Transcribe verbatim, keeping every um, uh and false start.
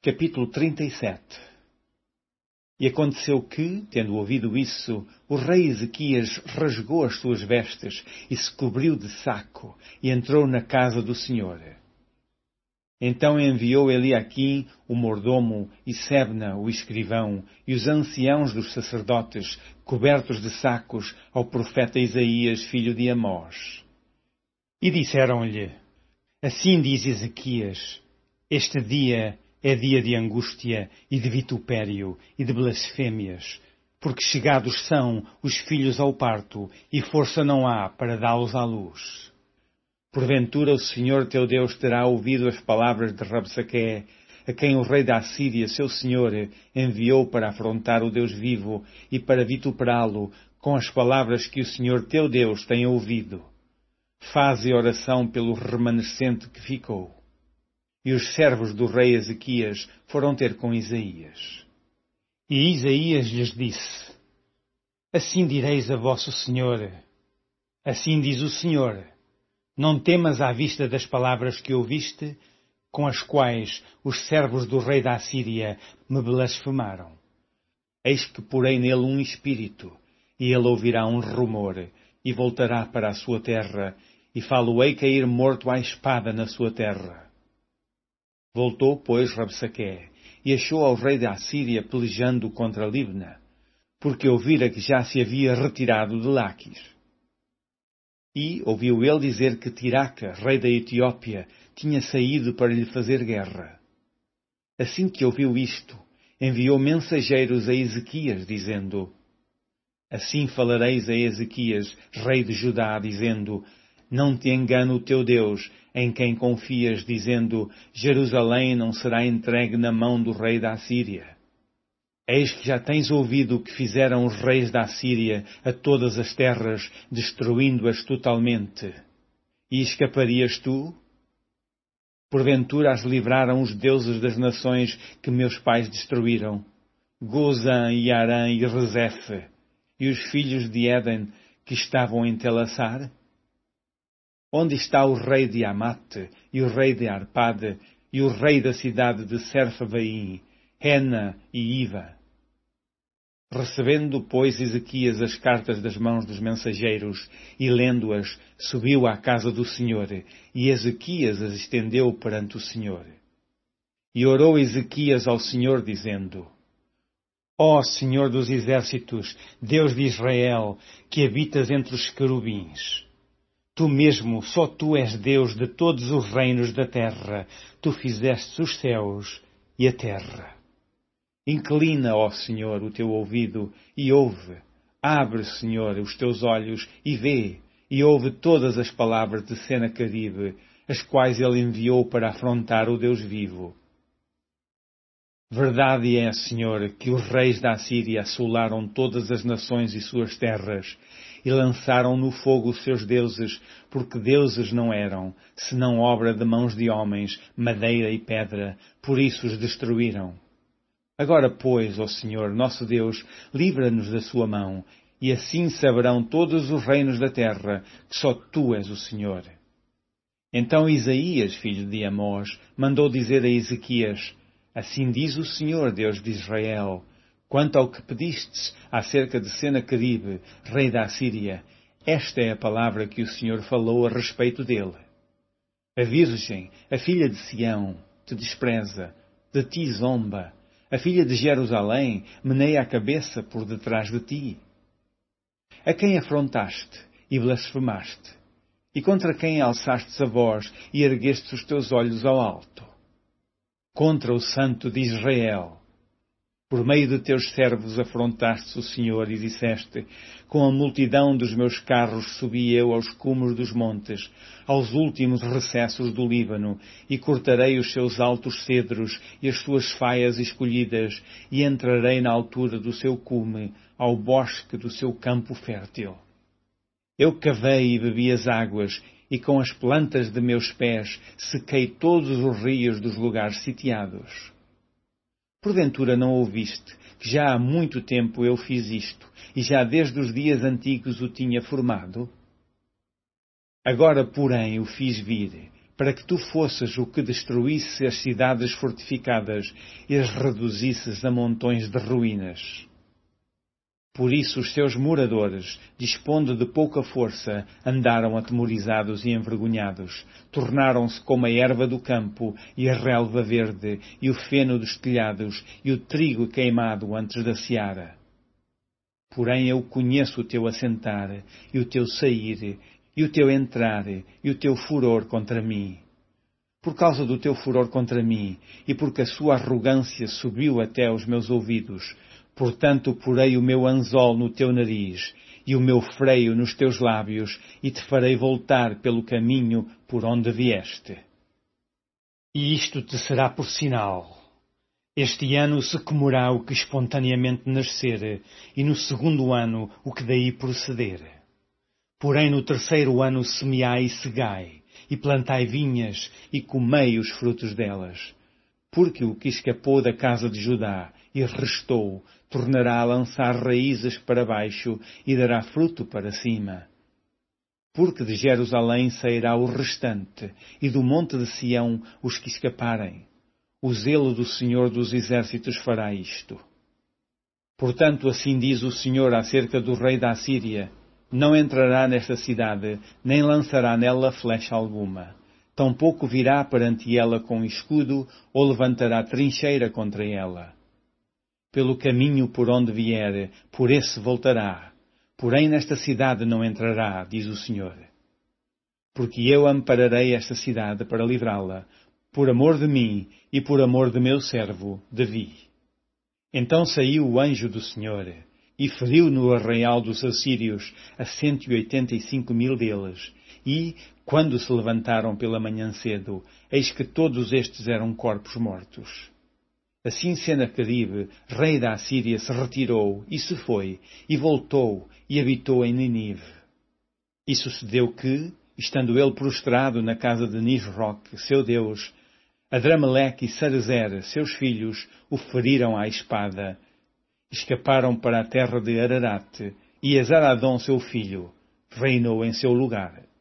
Capítulo trinta e sete. E aconteceu que, tendo ouvido isso, o rei Ezequias rasgou as suas vestes e se cobriu de saco e entrou na casa do Senhor. Então enviou Eliaquim, o mordomo, e Sebna, o escrivão, e os anciãos dos sacerdotes, cobertos de sacos, ao profeta Isaías, filho de Amós. E disseram-lhe: Assim diz Ezequias, este dia é dia de angústia e de vitupério e de blasfêmias, porque chegados são os filhos ao parto e força não há para dá-los à luz. Porventura o Senhor teu Deus terá ouvido as palavras de Rabsaqué, a quem o rei da Assíria, seu senhor, enviou para afrontar o Deus vivo e para vituperá-lo com as palavras que o Senhor teu Deus tem ouvido. Faze oração pelo remanescente que ficou. E os servos do rei Ezequias foram ter com Isaías. E Isaías lhes disse: Assim direis a vosso senhor, assim diz o Senhor, não temas à vista das palavras que ouviste, com as quais os servos do rei da Assíria me blasfemaram. Eis que porei nele um espírito, e ele ouvirá um rumor, e voltará para a sua terra, e fá-lo-ei cair morto à espada na sua terra. Voltou, pois, Rabsaqué, e achou ao rei da Assíria pelejando contra Libna, porque ouvira que já se havia retirado de Laquis. E ouviu ele dizer que Tiraca, rei da Etiópia, tinha saído para lhe fazer guerra. Assim que ouviu isto, enviou mensageiros a Ezequias, dizendo: Assim falareis a Ezequias, rei de Judá, dizendo: Não te engane o teu Deus, em quem confias, dizendo: Jerusalém não será entregue na mão do rei da Assíria. Eis que já tens ouvido o que fizeram os reis da Assíria a todas as terras, destruindo-as totalmente. E escaparias tu? Porventura as livraram os deuses das nações que meus pais destruíram, Gozã e Arã e Rezefe, e os filhos de Éden que estavam em Telassar? Onde está o rei de Amate, e o rei de Arpade, e o rei da cidade de Serfavaim, Hena e Iva? Recebendo, pois, Ezequias as cartas das mãos dos mensageiros, e lendo-as, subiu à casa do Senhor, e Ezequias as estendeu perante o Senhor. E orou Ezequias ao Senhor, dizendo: Ó Senhor dos exércitos, Deus de Israel, que habitas entre os querubins, Tu mesmo, só Tu és Deus de todos os reinos da terra. Tu fizeste os céus e a terra. Inclina, ó Senhor, o Teu ouvido e ouve. Abre, Senhor, os Teus olhos e vê, e ouve todas as palavras de Senaqueribe, as quais ele enviou para afrontar o Deus vivo. Verdade é, Senhor, que os reis da Assíria assolaram todas as nações e suas terras, e lançaram no fogo os seus deuses, porque deuses não eram, senão obra de mãos de homens, madeira e pedra, por isso os destruíram. Agora, pois, ó Senhor, nosso Deus, livra-nos da sua mão, e assim saberão todos os reinos da terra, que só Tu és o Senhor. Então Isaías, filho de Amós, mandou dizer a Ezequias: Assim diz o Senhor, Deus de Israel, quanto ao que pedistes acerca de Senaqueribe, rei da Assíria, esta é a palavra que o Senhor falou a respeito dele. A virgem, a filha de Sião, te despreza, de ti zomba, a filha de Jerusalém meneia a cabeça por detrás de ti. A quem afrontaste e blasfemaste, e contra quem alçastes a voz e erguestes os teus olhos ao alto? Contra o Santo de Israel. Por meio de teus servos afrontastes o Senhor e disseste: Com a multidão dos meus carros subi eu aos cumes dos montes, aos últimos recessos do Líbano, e cortarei os seus altos cedros e as suas faias escolhidas, e entrarei na altura do seu cume, ao bosque do seu campo fértil. Eu cavei e bebi as águas, e com as plantas de meus pés sequei todos os rios dos lugares sitiados. Porventura não ouviste que já há muito tempo eu fiz isto, e já desde os dias antigos o tinha formado? Agora, porém, o fiz vir, para que tu fosses o que destruísse as cidades fortificadas e as reduzisses a montões de ruínas. Por isso os seus moradores, dispondo de pouca força, andaram atemorizados e envergonhados, tornaram-se como a erva do campo e a relva verde, e o feno dos telhados, e o trigo queimado antes da seara. Porém eu conheço o teu assentar, e o teu sair, e o teu entrar, e o teu furor contra mim. Por causa do teu furor contra mim, e porque a sua arrogância subiu até aos meus ouvidos, portanto porei o meu anzol no teu nariz, e o meu freio nos teus lábios, e te farei voltar pelo caminho por onde vieste. E isto te será por sinal. Este ano se comerá o que espontaneamente nascer, e no segundo ano o que daí proceder. Porém no terceiro ano semeai e segai, e plantai vinhas, e comei os frutos delas. Porque o que escapou da casa de Judá e restou, tornará a lançar raízes para baixo e dará fruto para cima. Porque de Jerusalém sairá o restante, e do monte de Sião os que escaparem. O zelo do Senhor dos Exércitos fará isto. Portanto, assim diz o Senhor acerca do rei da Assíria: não entrará nesta cidade, nem lançará nela flecha alguma. Tampouco virá perante ela com escudo, ou levantará trincheira contra ela. Pelo caminho por onde vier, por esse voltará. Porém nesta cidade não entrará, diz o Senhor. Porque eu ampararei esta cidade para livrá-la, por amor de mim e por amor de meu servo, Davi. Então saiu o anjo do Senhor, e feriu no arraial dos assírios a cento e oitenta e cinco mil deles, e, quando se levantaram pela manhã cedo, eis que todos estes eram corpos mortos. Assim Senaqueribe, rei da Assíria, se retirou, e se foi, e voltou, e habitou em Nínive. E sucedeu que, estando ele prostrado na casa de Nisroque, seu Deus, Adrameleque e Sarezer, seus filhos, o feriram à espada. Escaparam para a terra de Ararate, e Esaradom, seu filho, reinou em seu lugar.